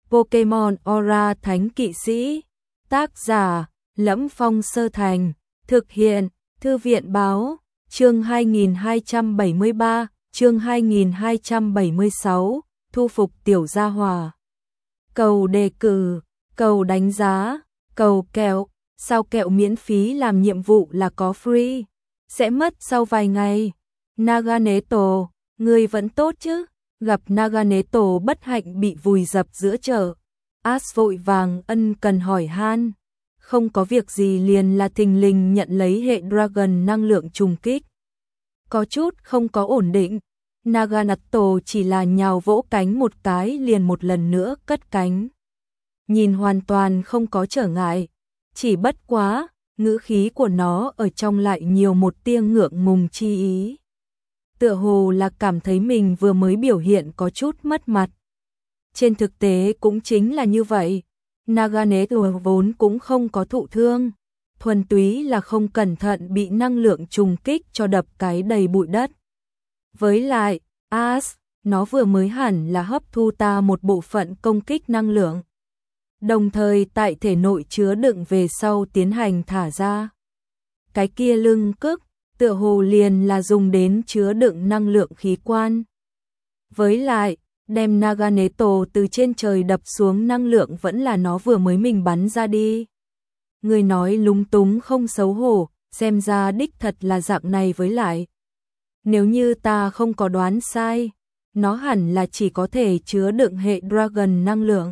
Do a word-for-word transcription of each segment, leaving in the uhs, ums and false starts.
Pokemon Aura Thánh Kỵ Sĩ. Tác giả: Lẫm Phong Sơ Thành. Thực hiện: Thư viện báo. Chương hai nghìn hai trăm bảy mươi ba, chương hai nghìn hai trăm bảy mươi sáu, thu phục tiểu gia hỏa. Cầu đề cử, cầu đánh giá, cầu kẹo, sao kẹo miễn phí làm nhiệm vụ là có free, sẽ mất sau vài ngày. Naganeto, ngươi vẫn tốt chứ? Gặp Naganeto bất hạnh bị vùi dập giữa chợ, Ash vội vàng ân cần hỏi han. Không có việc gì liền là thình lình nhận lấy hệ Dragon năng lượng trùng kích. Có chút không có ổn định, Naganeto chỉ là nhào vỗ cánh một cái liền một lần nữa cất cánh. Nhìn hoàn toàn không có trở ngại, chỉ bất quá, ngữ khí của nó ở trong lại nhiều một tia ngượng ngùng chi ý. Tựa hồ là cảm thấy mình vừa mới biểu hiện có chút mất mặt. Trên thực tế cũng chính là như vậy, Naganeto vốn cũng không có thụ thương, thuần túy là không cẩn thận bị năng lượng trùng kích cho đập cái đầy bụi đất. Với lại, Ash, nó vừa mới hẳn là hấp thu ta một bộ phận công kích năng lượng, đồng thời tại thể nội chứa đựng về sau tiến hành thả ra. Cái kia lưng cức, tựa hồ liền là dùng đến chứa đựng năng lượng khí quan. Với lại, đem Naganeto từ trên trời đập xuống năng lượng vẫn là nó vừa mới mình bắn ra đi. Người nói lúng túng không xấu hổ, xem ra đích thật là dạng này. Với lại, nếu như ta không có đoán sai, nó hẳn là chỉ có thể chứa đựng hệ Dragon năng lượng.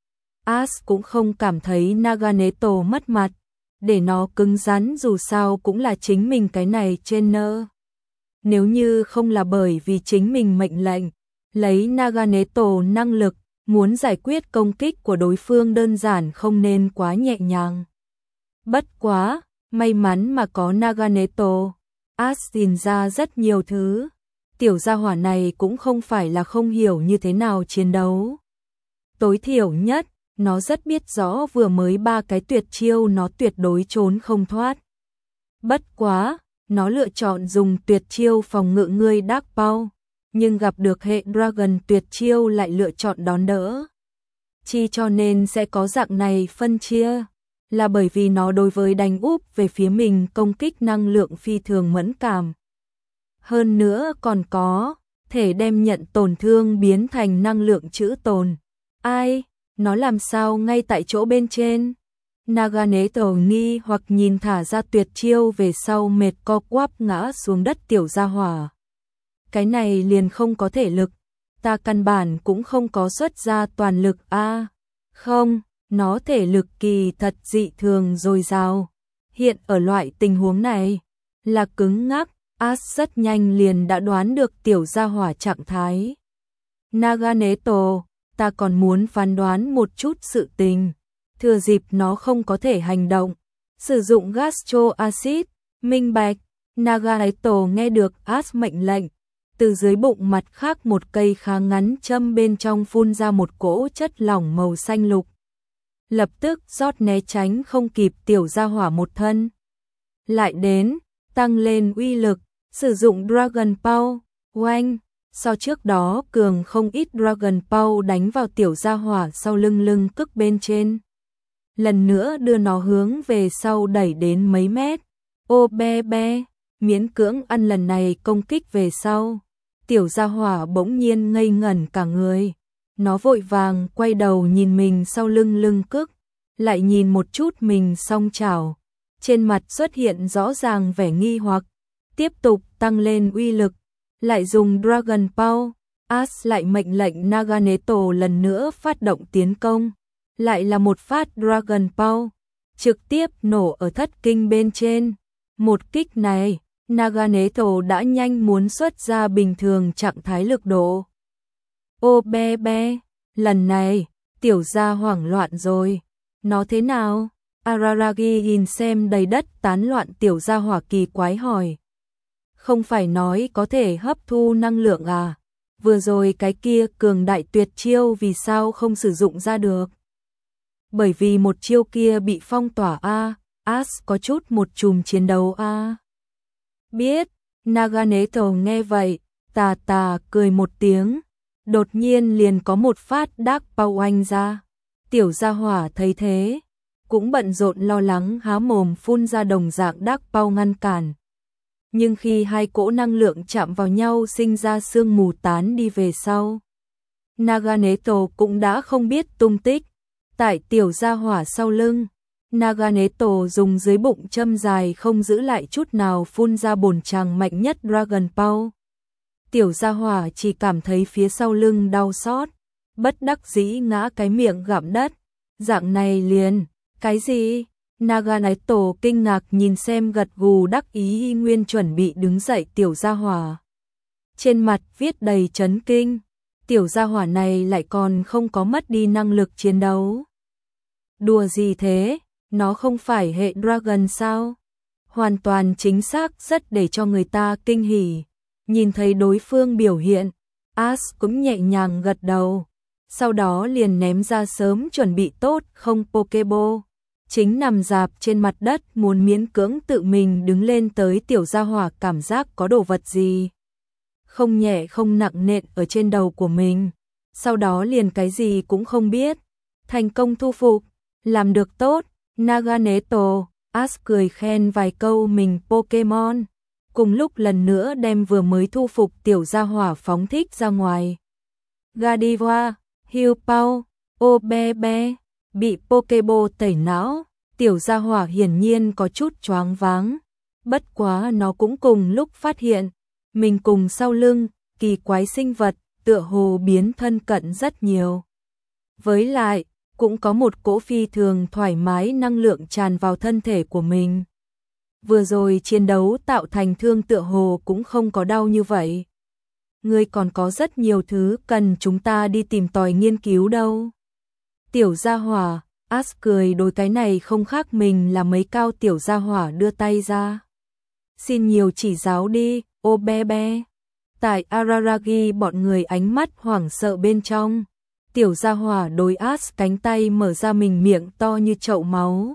Ash cũng không cảm thấy Naganeto mất mặt, để nó cứng rắn, dù sao cũng là chính mình cái này trainer. Nếu như không là bởi vì chính mình mệnh lệnh, lấy Naganeto năng lực, muốn giải quyết công kích của đối phương đơn giản không nên quá nhẹ nhàng. Bất quá, may mắn mà có Naganeto, Ash tìm ra rất nhiều thứ. Tiểu gia hỏa này cũng không phải là không hiểu như thế nào chiến đấu. Tối thiểu nhất, nó rất biết rõ vừa mới ba cái tuyệt chiêu nó tuyệt đối trốn không thoát. Bất quá, nó lựa chọn dùng tuyệt chiêu phòng ngự ngươi Dark Paw, nhưng gặp được hệ Dragon tuyệt chiêu lại lựa chọn đón đỡ. Chi cho nên sẽ có dạng này phân chia, là bởi vì nó đối với đánh úp về phía mình công kích năng lượng phi thường mẫn cảm. Hơn nữa còn có thể đem nhận tổn thương biến thành năng lượng trữ tồn. Ai, nó làm sao ngay tại chỗ bên trên? Naganeto nghi hoặc nhìn thả ra tuyệt chiêu về sau mệt co quắp ngã xuống đất tiểu gia hỏa. Cái này liền không có thể lực, ta căn bản cũng không có xuất ra toàn lực a. À, không, nó thể lực kỳ thật dị thường dồi dào. Hiện ở loại tình huống này là cứng ngắc, Ash rất nhanh liền đã đoán được tiểu gia hỏa trạng thái. Naganeto, ta còn muốn phán đoán một chút sự tình. Thừa dịp nó không có thể hành động, sử dụng Gastro Acid, minh bạch. Naganeto nghe được Ash mệnh lệnh, từ dưới bụng mặt khác một cây khá ngắn châm bên trong phun ra một cỗ chất lỏng màu xanh lục. Lập tức rót né tránh không kịp tiểu gia hỏa một thân. Lại đến, tăng lên uy lực, sử dụng Dragon Paw, oanh, so trước đó cường không ít. Dragon Paw đánh vào tiểu gia hỏa sau lưng lưng cức bên trên. Lần nữa đưa nó hướng về sau đẩy đến mấy mét. Ô be be, miễn cưỡng ăn lần này công kích về sau. Tiểu gia hỏa bỗng nhiên ngây ngẩn cả người. Nó vội vàng quay đầu nhìn mình sau lưng lưng cức, lại nhìn một chút mình song chảo. Trên mặt xuất hiện rõ ràng vẻ nghi hoặc, tiếp tục tăng lên uy lực, lại dùng Dragon Paw. Ash lại mệnh lệnh Naganeto lần nữa phát động tiến công, lại là một phát Dragon Paw, trực tiếp nổ ở thất kinh bên trên. Một kích này, Naganeto đã nhanh muốn xuất ra bình thường trạng thái lực độ. Ô be be, lần này, tiểu gia hoảng loạn rồi. Nó thế nào? Araragi nhìn xem đầy đất tán loạn tiểu gia hỏa kỳ quái hỏi. Không phải nói có thể hấp thu năng lượng à? Vừa rồi cái kia cường đại tuyệt chiêu vì sao không sử dụng ra được? Bởi vì một chiêu kia bị phong tỏa a. À, Ash có chút một chùm chiến đấu a. À. Biết, Naganeto nghe vậy, tà tà cười một tiếng. đột nhiên liền có một phát đác bao oanh ra. Tiểu gia hỏa thấy thế, cũng bận rộn lo lắng há mồm phun ra đồng dạng đác bao ngăn cản. Nhưng khi hai cỗ năng lượng chạm vào nhau sinh ra sương mù tán đi về sau, Naganeto cũng đã không biết tung tích. Tại tiểu gia hỏa sau lưng, Naganeto dùng dưới bụng châm dài không giữ lại chút nào phun ra bổn tràng mạnh nhất Dragon Ball. Tiểu gia hỏa chỉ cảm thấy phía sau lưng đau xót, bất đắc dĩ ngã cái miệng gặm đất. Dạng này liền, cái gì? Naganeto kinh ngạc nhìn xem gật gù đắc ý nguyên chuẩn bị đứng dậy tiểu gia hỏa. Trên mặt viết đầy chấn kinh, tiểu gia hỏa này lại còn không có mất đi năng lực chiến đấu. Đùa gì thế, nó không phải hệ Dragon sao? Hoàn toàn chính xác, rất để cho người ta kinh hỉ. Nhìn thấy đối phương biểu hiện, Ash cũng nhẹ nhàng gật đầu, sau đó liền ném ra sớm chuẩn bị tốt không Pokeball. Chính nằm dạp trên mặt đất muốn miễn cưỡng tự mình đứng lên tới tiểu gia hỏa cảm giác có đồ vật gì không nhẹ không nặng nện ở trên đầu của mình, sau đó liền cái gì cũng không biết. Thành công thu phục, làm được tốt, Naganeto. Ash cười khen vài câu mình Pokemon, cùng lúc lần nữa đem vừa mới thu phục tiểu gia hỏa phóng thích ra ngoài. Godiva, Hiu-Pao, Obebe, bị Pokeball tẩy não, tiểu gia hỏa hiển nhiên có chút choáng váng. Bất quá nó cũng cùng lúc phát hiện, mình cùng sau lưng, kỳ quái sinh vật, tựa hồ biến thân cận rất nhiều. Với lại, cũng có một cỗ phi thường thoải mái năng lượng tràn vào thân thể của mình. Vừa rồi chiến đấu tạo thành thương tựa hồ cũng không có đau như vậy. Ngươi còn có rất nhiều thứ cần chúng ta đi tìm tòi nghiên cứu đâu. Tiểu gia hỏa, Ash cười đối cái này không khác mình là mấy cao tiểu gia hỏa đưa tay ra. Xin nhiều chỉ giáo đi, ô bé bé. Tại Araragi bọn người ánh mắt hoảng sợ bên trong. Tiểu gia hỏa đối Ash cánh tay mở ra mình miệng to như chậu máu.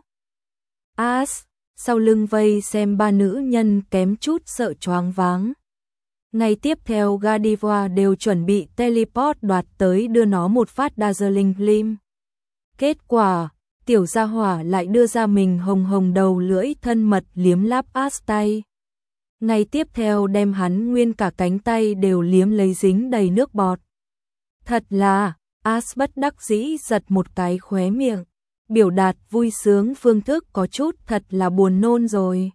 Ash, sau lưng vây xem ba nữ nhân kém chút sợ choáng váng. Ngay tiếp theo Godiva đều chuẩn bị teleport đoạt tới đưa nó một phát Dazzling Gleam. Kết quả, tiểu gia hỏa lại đưa ra mình hồng hồng đầu lưỡi thân mật liếm láp Ash tay. Ngay tiếp theo đem hắn nguyên cả cánh tay đều liếm lấy dính đầy nước bọt. Thật là, Ash bất đắc dĩ giật một cái khóe miệng, biểu đạt vui sướng phương thức có chút thật là buồn nôn rồi.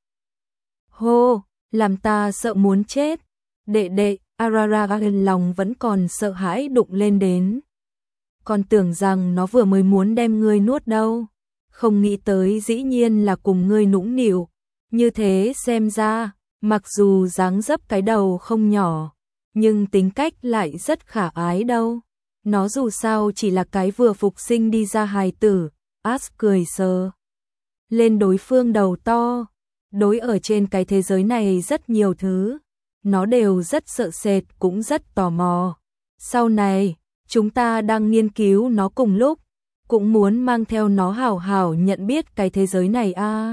Hô, làm ta sợ muốn chết. Đệ đệ, Araragan lòng vẫn còn sợ hãi đụng lên đến. Còn tưởng rằng nó vừa mới muốn đem ngươi nuốt đâu. Không nghĩ tới dĩ nhiên là cùng ngươi nũng nịu. Như thế xem ra, mặc dù dáng dấp cái đầu không nhỏ, nhưng tính cách lại rất khả ái đâu. Nó dù sao chỉ là cái vừa phục sinh đi ra hài tử. Ash cười sờ lên đối phương đầu to. Đối ở trên cái thế giới này rất nhiều thứ, nó đều rất sợ sệt cũng rất tò mò. Sau này, chúng ta đang nghiên cứu nó cùng lúc, cũng muốn mang theo nó hảo hảo nhận biết cái thế giới này a. À,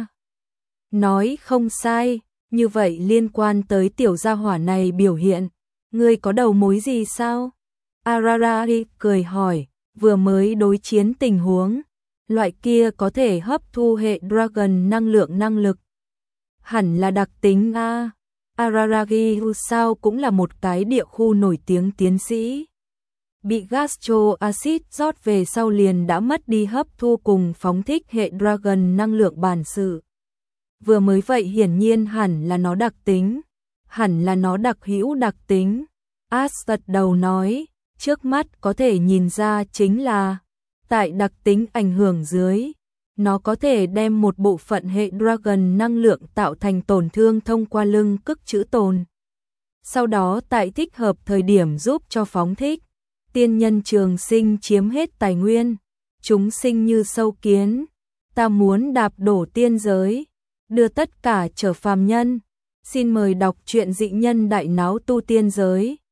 nói không sai, như vậy liên quan tới tiểu gia hỏa này biểu hiện, ngươi có đầu mối gì sao? Araragi cười hỏi, vừa mới đối chiến tình huống, loại kia có thể hấp thu hệ Dragon năng lượng năng lực. Hẳn là đặc tính a. Araragi sao cũng là một cái địa khu nổi tiếng tiến sĩ. Bị gastro acid rót về sau liền đã mất đi hấp thu cùng phóng thích hệ Dragon năng lượng bản sự. Vừa mới vậy hiển nhiên hẳn là nó đặc tính. Hẳn là nó đặc hữu đặc tính. Ash gật đầu nói, trước mắt có thể nhìn ra chính là, tại đặc tính ảnh hưởng dưới, nó có thể đem một bộ phận hệ Dragon năng lượng tạo thành tổn thương thông qua lưng cức chữ tồn. Sau đó tại thích hợp thời điểm giúp cho phóng thích. Tiên nhân trường sinh chiếm hết tài nguyên. Chúng sinh như sâu kiến. Ta muốn đạp đổ tiên giới. Đưa tất cả trở phàm nhân. Xin mời đọc truyện dị nhân đại náo tu tiên giới.